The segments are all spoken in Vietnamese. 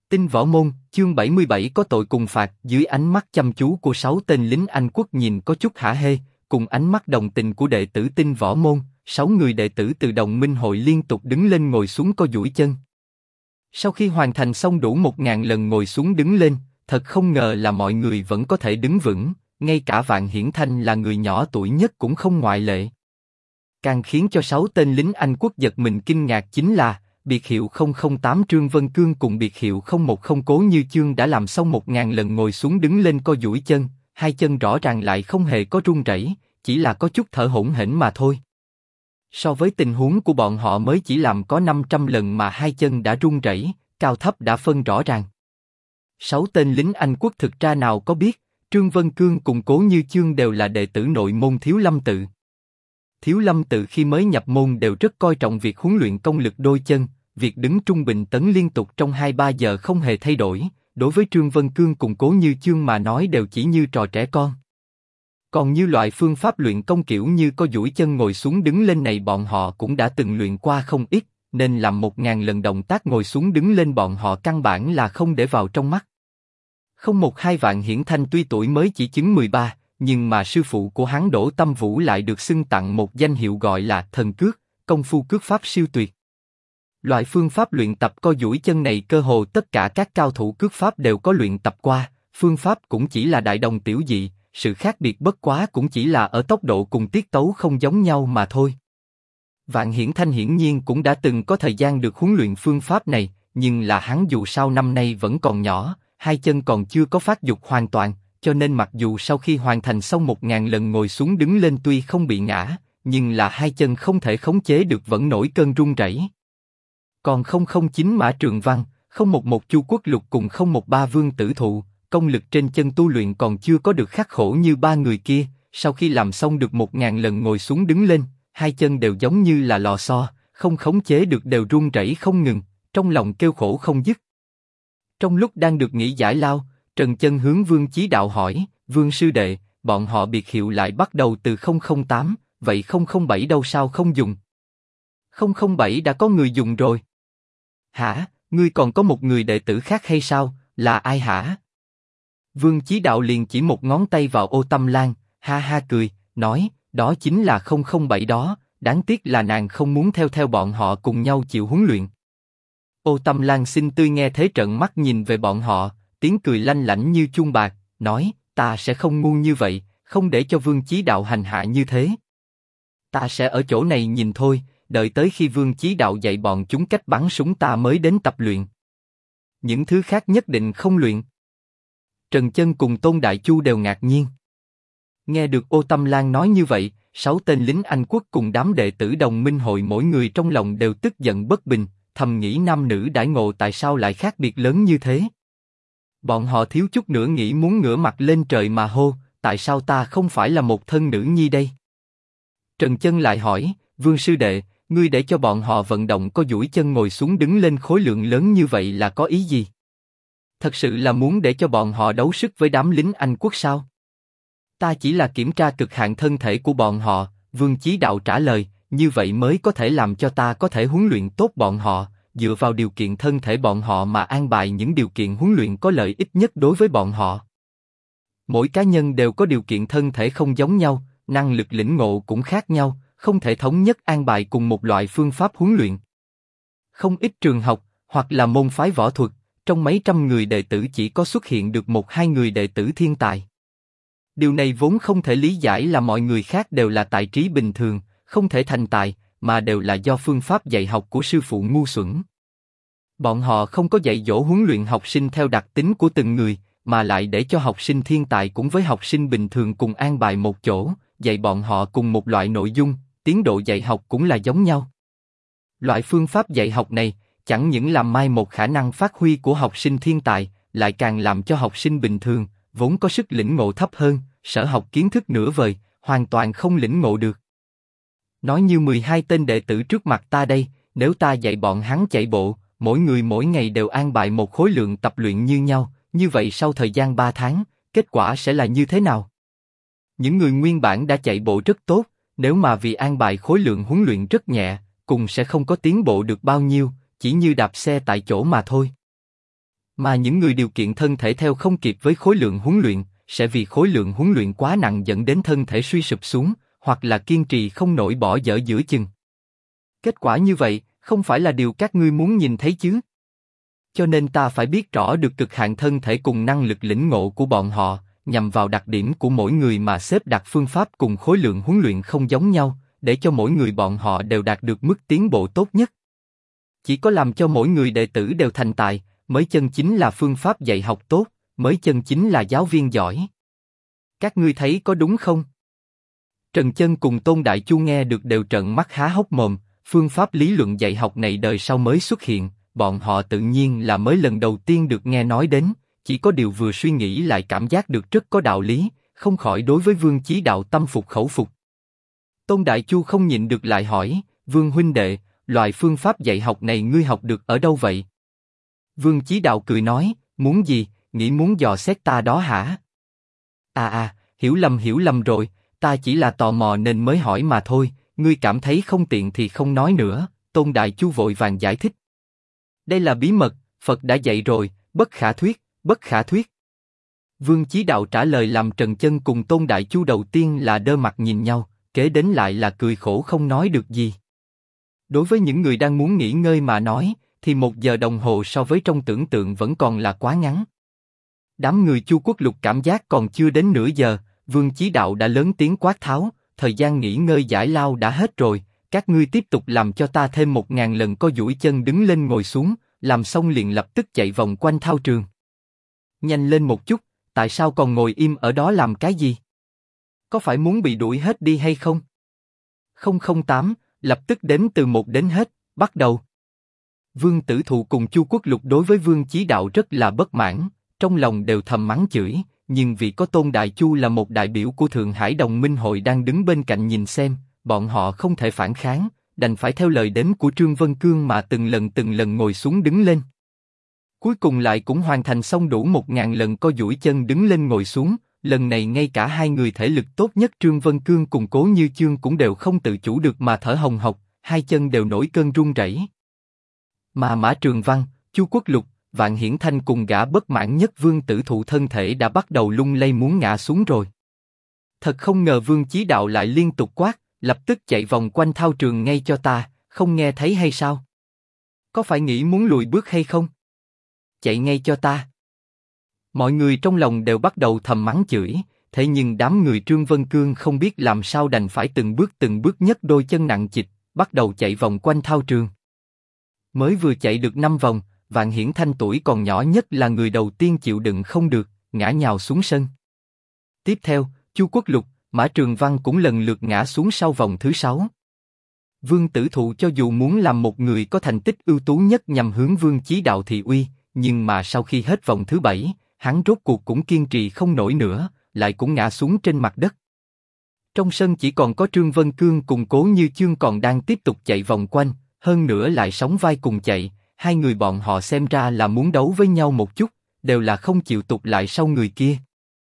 Tinh võ môn, chương 77 có tội cùng phạt. Dưới ánh mắt chăm chú của 6 tên lính Anh quốc nhìn có chút hả hê, cùng ánh mắt đồng tình của đệ tử tinh võ môn, 6 người đệ tử từ đồng minh hội liên tục đứng lên ngồi xuống co duỗi chân. Sau khi hoàn thành xong đủ 1000 lần ngồi xuống đứng lên, thật không ngờ là mọi người vẫn có thể đứng vững, ngay cả Vạn Hiển Thanh là người nhỏ tuổi nhất cũng không ngoại lệ. Càng khiến cho 6 tên lính Anh quốc giật mình kinh ngạc chính là biệt hiệu 008 Trương Vân Cương cùng biệt hiệu 010 Cố Như Chương đã làm xong 1000 lần ngồi xuống đứng lên co duỗi chân, hai chân rõ ràng lại không hề có run rẩy, chỉ là có chút thở hổn hển mà thôi. So với tình huống của bọn họ mới chỉ làm có 500 lần mà hai chân đã run rẩy, cao thấp đã phân rõ ràng. 6 tên lính Anh quốc thực ra nào có biết, Trương Vân Cương cùng Cố Như Chương đều là đệ tử nội môn Thiếu Lâm Tự. Thiếu Lâm Tự khi mới nhập môn đều rất coi trọng việc huấn luyện công lực đôi chân, việc đứng trung bình tấn liên tục trong 2-3 giờ không hề thay đổi, đối với Trương Vân Cương cùng Cố Như Chương mà nói đều chỉ như trò trẻ con. Còn như loại phương pháp luyện công kiểu như co duỗi chân ngồi xuống đứng lên này bọn họ cũng đã từng luyện qua không ít, nên làm 1000 lần động tác ngồi xuống đứng lên bọn họ căn bản là không để vào trong mắt. 012 Vạn Hiển Thanh tuy tuổi mới chỉ chừng 13, nhưng mà sư phụ của hắn Đỗ Tâm Vũ lại được xưng tặng một danh hiệu gọi là thần cước, công phu cước pháp siêu tuyệt. Loại phương pháp luyện tập co duỗi chân này cơ hồ tất cả các cao thủ cước pháp đều có luyện tập qua, phương pháp cũng chỉ là đại đồng tiểu dị, sự khác biệt bất quá cũng chỉ là ở tốc độ cùng tiết tấu không giống nhau mà thôi. Vạn Hiển Thanh hiển nhiên cũng đã từng có thời gian được huấn luyện phương pháp này, nhưng là hắn dù sao năm nay vẫn còn nhỏ, hai chân còn chưa có phát dục hoàn toàn, cho nên mặc dù sau khi hoàn thành xong 1000 lần ngồi xuống đứng lên tuy không bị ngã, nhưng là hai chân không thể khống chế được vẫn nổi cơn run rẩy. Còn 009 Mã Trường Văn, 011 Chu Quốc Lục cùng 013 Vương Tử Thụ, công lực trên chân tu luyện còn chưa có được khắc khổ như ba người kia, sau khi làm xong được 1000 lần ngồi xuống đứng lên, hai chân đều giống như là lò xo, không khống chế được đều run rẩy không ngừng, trong lòng kêu khổ không dứt. Trong lúc đang được nghỉ giải lao, Trần Chân hướng Vương Chí Đạo hỏi, Vương sư đệ, bọn họ biệt hiệu lại bắt đầu từ 008, vậy 007 đâu sao không dùng? 007 đã có người dùng rồi. Hả, ngươi còn có một người đệ tử khác hay sao, là ai hả? Vương Chí Đạo liền chỉ một ngón tay vào Ô Tâm Lan, ha ha cười, nói, đó chính là 007 đó, đáng tiếc là nàng không muốn theo bọn họ cùng nhau chịu huấn luyện. Ô Tâm Lan xinh tươi nghe thế trợn mắt nhìn về bọn họ, tiếng cười lanh lảnh như chuông bạc, nói, ta sẽ không ngu như vậy, không để cho Vương Chí Đạo hành hạ như thế. Ta sẽ ở chỗ này nhìn thôi, đợi tới khi Vương Chí Đạo dạy bọn chúng cách bắn súng ta mới đến tập luyện. Những thứ khác nhất định không luyện. Trần Chân cùng Tôn Đại Chu đều ngạc nhiên. Nghe được Ô Tâm Lan nói như vậy, 6 tên lính Anh quốc cùng đám đệ tử đồng minh hội mỗi người trong lòng đều tức giận bất bình, thầm nghĩ nam nữ đãi ngộ tại sao lại khác biệt lớn như thế. Bọn họ thiếu chút nữa nghĩ muốn ngửa mặt lên trời mà hô, tại sao ta không phải là một thân nữ nhi đây? Trần Chân lại hỏi, Vương sư đệ, ngươi để cho bọn họ vận động co duỗi chân ngồi xuống đứng lên khối lượng lớn như vậy là có ý gì? Thật sự là muốn để cho bọn họ đấu sức với đám lính Anh quốc sao? Ta chỉ là kiểm tra cực hạn thân thể của bọn họ, Vương Chí Đạo trả lời, như vậy mới có thể làm cho ta có thể huấn luyện tốt bọn họ, dựa vào điều kiện thân thể bọn họ mà an bài những điều kiện huấn luyện có lợi ích nhất đối với bọn họ. Mỗi cá nhân đều có điều kiện thân thể không giống nhau, năng lực lĩnh ngộ cũng khác nhau, không thể thống nhất an bài cùng một loại phương pháp huấn luyện. Không ít trường học, hoặc là môn phái võ thuật, trong mấy trăm người đệ tử chỉ có xuất hiện được 1-2 người đệ tử thiên tài. Điều này vốn không thể lý giải là mọi người khác đều là tài trí bình thường, không thể thành tài, mà đều là do phương pháp dạy học của sư phụ ngu xuẩn. Bọn họ không có dạy dỗ huấn luyện học sinh theo đặc tính của từng người, mà lại để cho học sinh thiên tài cùng với học sinh bình thường cùng an bài một chỗ, dạy bọn họ cùng một loại nội dung, tiến độ dạy học cũng là giống nhau. Loại phương pháp dạy học này, chẳng những làm mai một khả năng phát huy của học sinh thiên tài, lại càng làm cho học sinh bình thường, vốn có sức lĩnh ngộ thấp hơn, sở học kiến thức nửa vời, hoàn toàn không lĩnh ngộ được. Nói như 12 tên đệ tử trước mặt ta đây, nếu ta dạy bọn hắn chạy bộ, mỗi người mỗi ngày đều an bài một khối lượng tập luyện như nhau, như vậy sau thời gian 3 tháng, kết quả sẽ là như thế nào? Những người nguyên bản đã chạy bộ rất tốt, nếu mà vì an bài khối lượng huấn luyện rất nhẹ, cùng sẽ không có tiến bộ được bao nhiêu, chỉ như đạp xe tại chỗ mà thôi. Mà những người điều kiện thân thể theo không kịp với khối lượng huấn luyện, sẽ vì khối lượng huấn luyện quá nặng dẫn đến thân thể suy sụp xuống, hoặc là kiên trì không nổi bỏ dở giữa chừng. Kết quả như vậy, không phải là điều các ngươi muốn nhìn thấy chứ. Cho nên ta phải biết rõ được cực hạn thân thể cùng năng lực lĩnh ngộ của bọn họ, nhằm vào đặc điểm của mỗi người mà xếp đặt phương pháp cùng khối lượng huấn luyện không giống nhau, để cho mỗi người bọn họ đều đạt được mức tiến bộ tốt nhất. Chỉ có làm cho mỗi người đệ tử đều thành tài, mới chân chính là phương pháp dạy học tốt, mới chân chính là giáo viên giỏi. Các ngươi thấy có đúng không? Trần Chân cùng Tôn Đại Chu nghe được đều trợn mắt há hốc mồm, phương pháp lý luận dạy học này đời sau mới xuất hiện, bọn họ tự nhiên là mới lần đầu tiên được nghe nói đến, chỉ có điều vừa suy nghĩ lại cảm giác được rất có đạo lý, không khỏi đối với Vương Chí Đạo tâm phục khẩu phục. Tôn Đại Chu không nhịn được lại hỏi, Vương huynh đệ, loại phương pháp dạy học này ngươi học được ở đâu vậy? Vương Chí Đạo cười nói, muốn gì, nghĩ muốn dò xét ta đó hả? Hiểu lầm rồi, ta chỉ là tò mò nên mới hỏi mà thôi, ngươi cảm thấy không tiện thì không nói nữa, Tôn Đại Chu vội vàng giải thích. Đây là bí mật, Phật đã dạy rồi, bất khả thuyết, bất khả thuyết. Vương Chí Đạo trả lời làm Trần Chân cùng Tôn Đại Chu đầu tiên là đơ mặt nhìn nhau, kế đến lại là cười khổ không nói được gì. Đối với những người đang muốn nghỉ ngơi mà nói, thì 1 giờ đồng hồ so với trong tưởng tượng vẫn còn là quá ngắn. Đám người Chu Quốc Lục cảm giác còn chưa đến nửa giờ, Vương Chí Đạo đã lớn tiếng quát tháo, thời gian nghỉ ngơi giải lao đã hết rồi, các ngươi tiếp tục làm cho ta thêm 1000 lần co duỗi chân đứng lên ngồi xuống, làm xong liền lập tức chạy vòng quanh thao trường. Nhanh lên một chút, tại sao còn ngồi im ở đó làm cái gì? Có phải muốn bị đuổi hết đi hay không? 008, lập tức đếm từ 1 đến hết, bắt đầu. Vương Tử Thụ cùng Chu Quốc Lục đối với Vương Chí Đạo rất là bất mãn, trong lòng đều thầm mắng chửi, nhưng vì có Tôn Đại Chu là một đại biểu của Thượng Hải Đồng Minh Hội đang đứng bên cạnh nhìn xem, bọn họ không thể phản kháng, đành phải theo lời đếm của Trương Vân Cương mà từng lần ngồi xuống đứng lên. Cuối cùng lại cũng hoàn thành xong đủ 1000 lần co duỗi chân đứng lên ngồi xuống, lần này ngay cả hai người thể lực tốt nhất Trương Vân Cương cùng Cố Như Chương cũng đều không tự chủ được mà thở hồng hộc, hai chân đều nổi cơn run rẩy. Mà Mã Trường Văn, Chu Quốc Lục, Vạn Hiển Thanh cùng gã bất mãn nhất Vương Tử Thụ thân thể đã bắt đầu lung lay muốn ngã xuống rồi. Thật không ngờ Vương Chí Đạo lại liên tục quát, lập tức chạy vòng quanh thao trường ngay cho ta, không nghe thấy hay sao? Có phải nghĩ muốn lùi bước hay không? Chạy ngay cho ta. Mọi người trong lòng đều bắt đầu thầm mắng chửi, thế nhưng đám người Trương Vân Cương không biết làm sao đành phải từng bước nhấc đôi chân nặng trịch, bắt đầu chạy vòng quanh thao trường. Mới vừa chạy được 5 vòng, Vạn Hiển Thanh tuổi còn nhỏ nhất là người đầu tiên chịu đựng không được, ngã nhào xuống sân. Tiếp theo, Chu Quốc Lục, Mã Trường Văn cũng lần lượt ngã xuống sau vòng thứ 6. Vương Tử Thụ cho dù muốn làm một người có thành tích ưu tú nhất nhằm hướng Vương Chí Đạo thị uy, nhưng mà sau khi hết vòng thứ 7, hắn rốt cuộc cũng kiên trì không nổi nữa, lại cũng ngã xuống trên mặt đất. Trong sân chỉ còn có Trương Vân Cương cùng Cố Như Chương còn đang tiếp tục chạy vòng quanh, hơn nữa lại sóng vai cùng chạy, hai người bọn họ xem ra là muốn đấu với nhau một chút, đều là không chịu tụt lại sau người kia.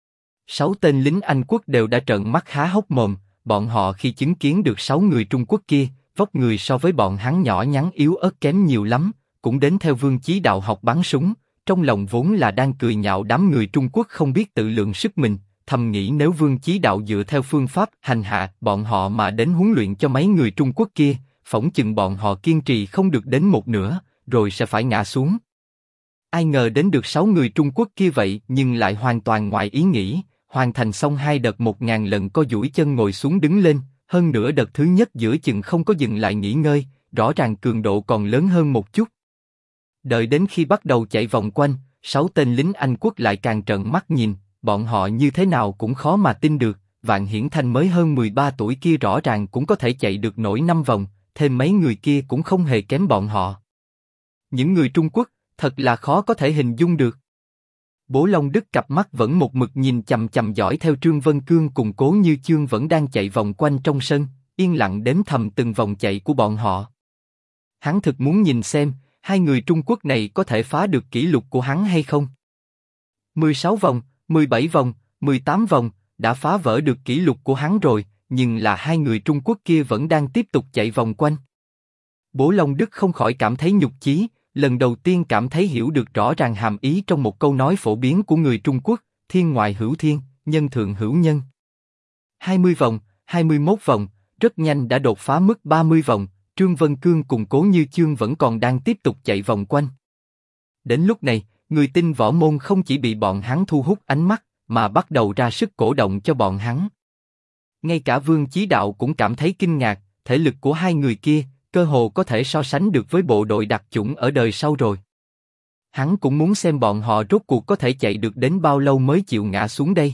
6 tên lính Anh quốc đều đã trợn mắt há hốc mồm, bọn họ khi chứng kiến được 6 người Trung Quốc kia, vóc người so với bọn hắn nhỏ nhắn yếu ớt kém nhiều lắm, cũng đến theo Vương Chí Đạo học bắn súng, trong lòng vốn là đang cười nhạo đám người Trung Quốc không biết tự lượng sức mình, thầm nghĩ nếu Vương Chí Đạo dựa theo phương pháp hành hạ bọn họ mà đến huấn luyện cho mấy người Trung Quốc kia, phỏng chừng bọn họ kiên trì không được đến một nửa, rồi sẽ phải ngã xuống. Ai ngờ đến được 6 người Trung Quốc kia vậy nhưng lại hoàn toàn ngoài ý nghĩ, hoàn thành xong 2 đợt 1000 lần co duỗi chân ngồi xuống đứng lên, hơn nữa đợt thứ nhất giữa chừng không có dừng lại nghỉ ngơi, rõ ràng cường độ còn lớn hơn một chút. Đợi đến khi bắt đầu chạy vòng quanh, 6 tên lính Anh quốc lại càng trợn mắt nhìn, bọn họ như thế nào cũng khó mà tin được, Vạn Hiển Thanh mới hơn 13 tuổi kia rõ ràng cũng có thể chạy được nổi 5 vòng, thêm mấy người kia cũng không hề kém bọn họ. Những người Trung Quốc, thật là khó có thể hình dung được. Bố Long Đức cặp mắt vẫn một mực nhìn chằm chằm dõi theo Trương Vân Cương cùng Cố Như Chương vẫn đang chạy vòng quanh trong sân, yên lặng đếm thầm từng vòng chạy của bọn họ. Hắn thực muốn nhìn xem, hai người Trung Quốc này có thể phá được kỷ lục của hắn hay không. 16 vòng, 17 vòng, 18 vòng, đã phá vỡ được kỷ lục của hắn rồi, nhưng là hai người Trung Quốc kia vẫn đang tiếp tục chạy vòng quanh. Bố Long Đức không khỏi cảm thấy nhục chí, lần đầu tiên cảm thấy hiểu được rõ ràng hàm ý trong một câu nói phổ biến của người Trung Quốc, thiên ngoại hữu thiên, nhân thượng hữu nhân. 20 vòng, 21 vòng, rất nhanh đã đột phá mức 30 vòng, Trương Vân Cương cùng Cố Như Chương vẫn còn đang tiếp tục chạy vòng quanh. Đến lúc này, người tinh võ môn không chỉ bị bọn hắn thu hút ánh mắt, mà bắt đầu ra sức cổ động cho bọn hắn. Ngay cả Vương Chí Đạo cũng cảm thấy kinh ngạc, thể lực của hai người kia, cơ hồ có thể so sánh được với bộ đội đặc chủng ở đời sau rồi. Hắn cũng muốn xem bọn họ rốt cuộc có thể chạy được đến bao lâu mới chịu ngã xuống đây.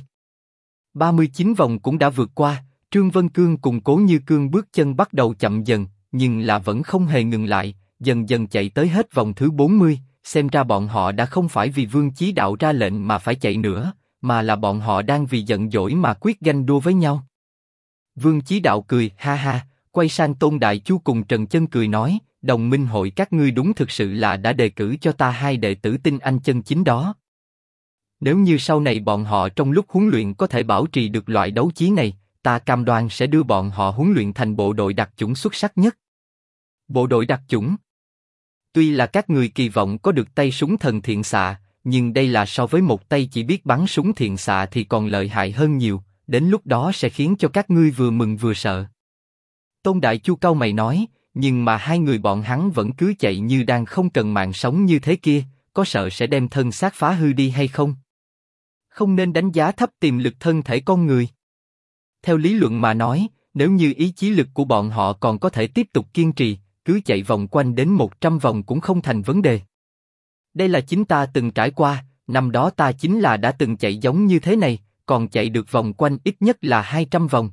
39 vòng cũng đã vượt qua, Trương Vân Cương cùng Cố Như Cương bước chân bắt đầu chậm dần, nhưng là vẫn không hề ngừng lại, dần dần chạy tới hết vòng thứ 40, xem ra bọn họ đã không phải vì Vương Chí Đạo ra lệnh mà phải chạy nữa, mà là bọn họ đang vì giận dỗi mà quyết ganh đua với nhau. Vương Chí Đạo cười ha ha, quay sang Tôn Đại Chu cùng Trần Chân cười nói, đồng minh hội các ngươi đúng thực sự là đã đề cử cho ta hai đệ tử tinh anh chân chính đó. Nếu như sau này bọn họ trong lúc huấn luyện có thể bảo trì được loại đấu chí này, ta cam đoan sẽ đưa bọn họ huấn luyện thành bộ đội đặc chủng xuất sắc nhất. Bộ đội đặc chủng. Tuy là các người kỳ vọng có được tay súng thần thiện xạ, nhưng đây là so với một tay chỉ biết bắn súng thiện xạ thì còn lợi hại hơn nhiều, đến lúc đó sẽ khiến cho các ngươi vừa mừng vừa sợ. Tôn Đại Chu cau mày nói, nhưng mà hai người bọn hắn vẫn cứ chạy như đang không cần mạng sống như thế kia, có sợ sẽ đem thân xác phá hư đi hay không? Không nên đánh giá thấp tiềm lực thân thể con người. Theo lý luận mà nói, nếu như ý chí lực của bọn họ còn có thể tiếp tục kiên trì, cứ chạy vòng quanh đến 100 vòng cũng không thành vấn đề. Đây là chính ta từng trải qua, năm đó ta chính là đã từng chạy giống như thế này, còn chạy được vòng quanh ít nhất là 200 vòng.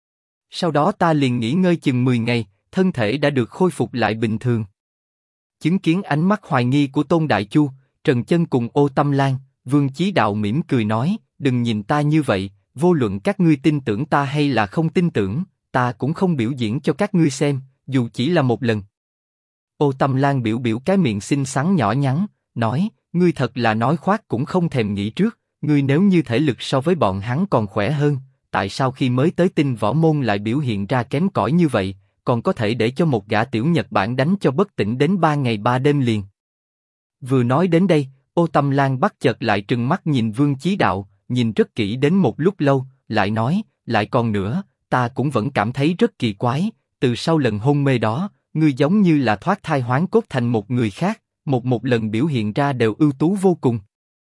Sau đó ta liền nghỉ ngơi chừng 10 ngày, thân thể đã được khôi phục lại bình thường. Chứng kiến ánh mắt hoài nghi của Tôn Đại Chu, Trần Chân cùng Ô Tâm Lan, Vương Chí Đạo mỉm cười nói, đừng nhìn ta như vậy, vô luận các ngươi tin tưởng ta hay là không tin tưởng, ta cũng không biểu diễn cho các ngươi xem, dù chỉ là một lần. Ô Tâm Lan biểu biểu cái miệng xinh xắn nhỏ nhắn, nói, ngươi thật là nói khoác cũng không thèm nghĩ trước, ngươi nếu như thể lực so với bọn hắn còn khỏe hơn, tại sao khi mới tới tinh võ môn lại biểu hiện ra kém cỏi như vậy, còn có thể để cho một gã tiểu Nhật Bản đánh cho bất tỉnh đến 3 ngày 3 đêm liền. Vừa nói đến đây, Ô Tâm Lan bắt chợt lại trừng mắt nhìn Vương Chí Đạo, nhìn rất kỹ đến một lúc lâu, lại nói, lại còn nữa, ta cũng vẫn cảm thấy rất kỳ quái, từ sau lần hôn mê đó, ngươi giống như là thoát thai hoán cốt thành một người khác, một lần biểu hiện ra đều ưu tú vô cùng.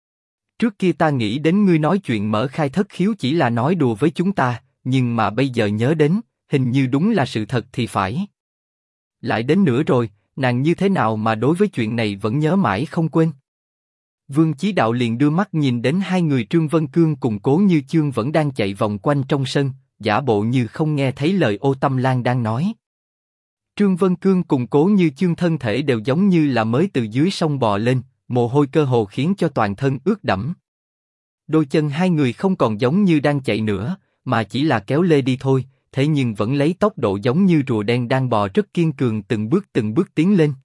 Trước kia ta nghĩ đến ngươi nói chuyện mở khai thất khiếu chỉ là nói đùa với chúng ta, nhưng mà bây giờ nhớ đến, hình như đúng là sự thật thì phải. Lại đến nữa rồi, nàng như thế nào mà đối với chuyện này vẫn nhớ mãi không quên. Vương Chí Đạo liền đưa mắt nhìn đến hai người Trương Vân Cương cùng Cố Như Chương vẫn đang chạy vòng quanh trong sân, giả bộ như không nghe thấy lời Ô Tâm Lan đang nói. Trương Vân Cương cùng Cố Như Chương thân thể đều giống như là mới từ dưới sông bò lên, mồ hôi cơ hồ khiến cho toàn thân ướt đẫm. Đôi chân hai người không còn giống như đang chạy nữa, mà chỉ là kéo lê đi thôi, thế nhưng vẫn lấy tốc độ giống như rùa đen đang bò rất kiên cường từng bước tiến lên.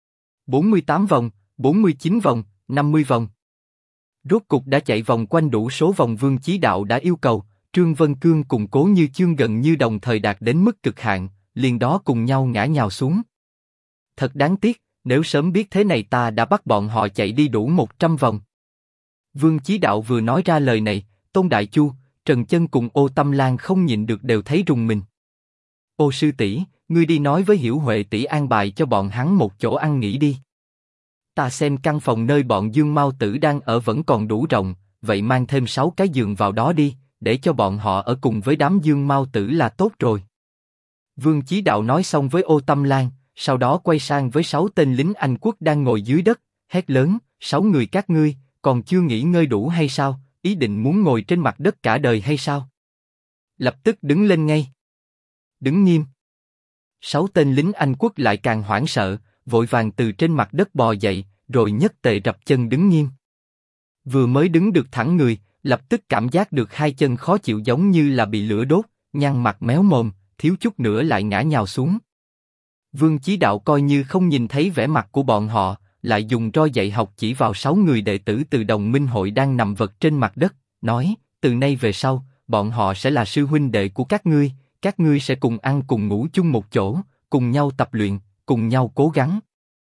48 vòng, 49 vòng, 50 vòng. Rốt cục đã chạy vòng quanh đủ số vòng Vương Chí Đạo đã yêu cầu, Trương Vân Cương cùng Cố Như Chương gần như đồng thời đạt đến mức cực hạn, liền đó cùng nhau ngã nhào xuống. Thật đáng tiếc, nếu sớm biết thế này ta đã bắt bọn họ chạy đi đủ 100 vòng. Vương Chí Đạo vừa nói ra lời này, Tôn Đại Chu, Trần Chân cùng Ô Tâm Lan không nhịn được đều thấy rùng mình. Ô sư tỷ, ngươi đi nói với Hiểu Huệ tỷ an bài cho bọn hắn một chỗ ăn nghỉ đi. Ta xem căn phòng nơi bọn Dương Mao Tử đang ở vẫn còn đủ rộng, vậy mang thêm 6 cái giường vào đó đi, để cho bọn họ ở cùng với đám Dương Mao Tử là tốt rồi. Vương Chí Đạo nói xong với Ô Tâm Lan, sau đó quay sang với 6 tên lính Anh quốc đang ngồi dưới đất, hét lớn, 6 người các ngươi, còn chưa nghỉ ngơi đủ hay sao, ý định muốn ngồi trên mặt đất cả đời hay sao? Lập tức đứng lên ngay. Đứng nghiêm. 6 tên lính Anh quốc lại càng hoảng sợ, vội vàng từ trên mặt đất bò dậy, rồi nhất tề rập chân đứng nghiêm. Vừa mới đứng được thẳng người, lập tức cảm giác được hai chân khó chịu giống như là bị lửa đốt, nhăn mặt méo mồm, thiếu chút nữa lại ngã nhào xuống. Vương Chí Đạo coi như không nhìn thấy vẻ mặt của bọn họ, lại dùng roi dạy học chỉ vào 6 người đệ tử từ Đồng Minh hội đang nằm vật trên mặt đất, nói: từ nay về sau, bọn họ sẽ là sư huynh đệ của các ngươi sẽ cùng ăn cùng ngủ chung một chỗ, cùng nhau tập luyện, cùng nhau cố gắng.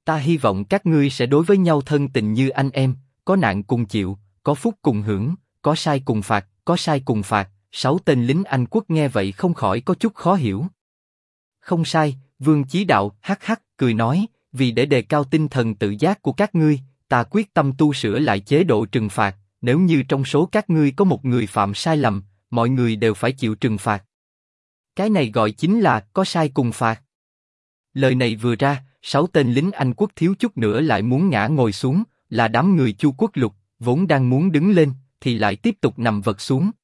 Ta hy vọng các ngươi sẽ đối với nhau thân tình như anh em, có nạn cùng chịu, có phúc cùng hưởng, có sai cùng phạt, có sai cùng phạt. 6 tên lính Anh quốc nghe vậy không khỏi có chút khó hiểu. Không sai, Vương Chí Đạo hắc hắc cười nói, vì để đề cao tinh thần tự giác của các ngươi, ta quyết tâm tu sửa lại chế độ trừng phạt. Nếu như trong số các ngươi có một người phạm sai lầm, mọi người đều phải chịu trừng phạt. Cái này gọi chính là có sai cùng phạt. Lời này vừa ra, 6 tên lính Anh quốc thiếu chút nữa lại muốn ngã ngồi xuống, là đám người Chu Quốc Lục, vốn đang muốn đứng lên, thì lại tiếp tục nằm vật xuống.